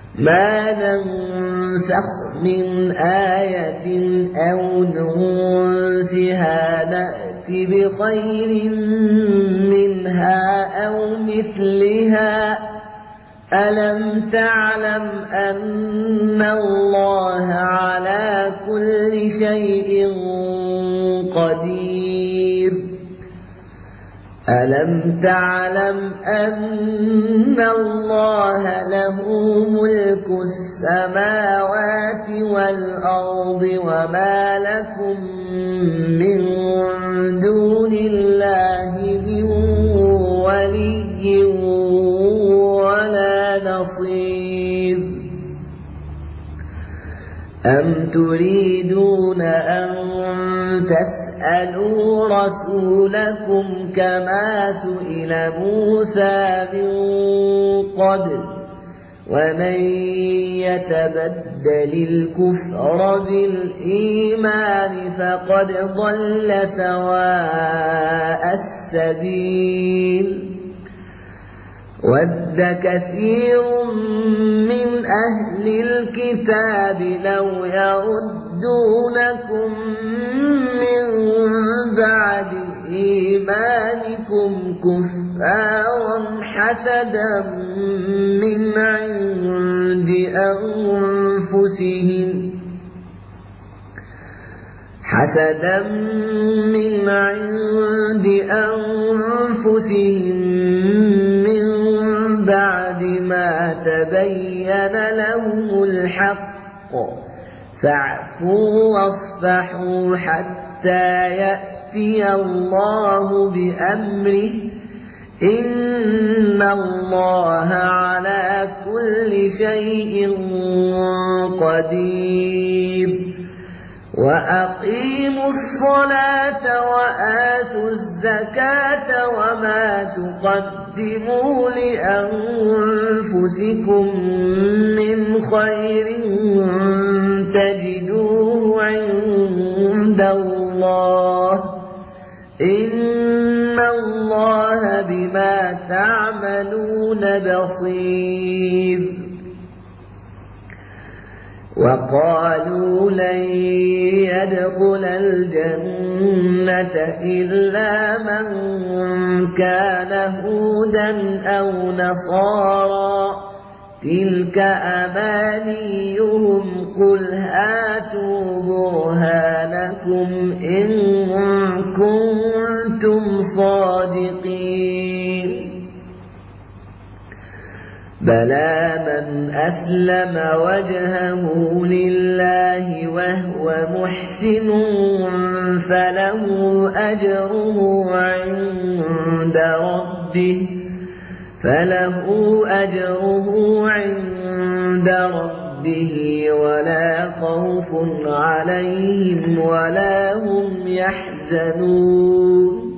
ما ننسخ من آية أو ننسها نأت بخير منها أو مثلها ألم تعلم أن الله على كل شيء قدير ألم تعلم أن الله له ملك السماوات والأرض وما لكم من دون الله من ولي ولا نصير أم تريدون أن تسألوا رسولكم كما سئل موسى من قبل ومن يتبدل الكفر بالإيمان فقد ضل سواء السبيل ود كثير من أهل الكتاب لو يردونكم من بعد إيمانكم كفارا حسدا من عند أنفسهم من بعد ما تبين لهم الحق فاعفوا واصفحوا حتى يأتي الله بأمره إن الله على كل شيء قدير وأقيموا الصلاة وآتوا الزكاة وما تقدموا لأنفسكم من خير تجدوه عند الله إن الله بما تعملون بصير وقالوا لن يدخل الجنة إلا من كان هودا أو نصارى تلك أمانيهم قل هاتوا برهانكم إن كنتم صادقين بلى من أسلم وجهه لله وهو محسن فله أجره عند ربه ولا خوف عليهم ولا هم يحزنون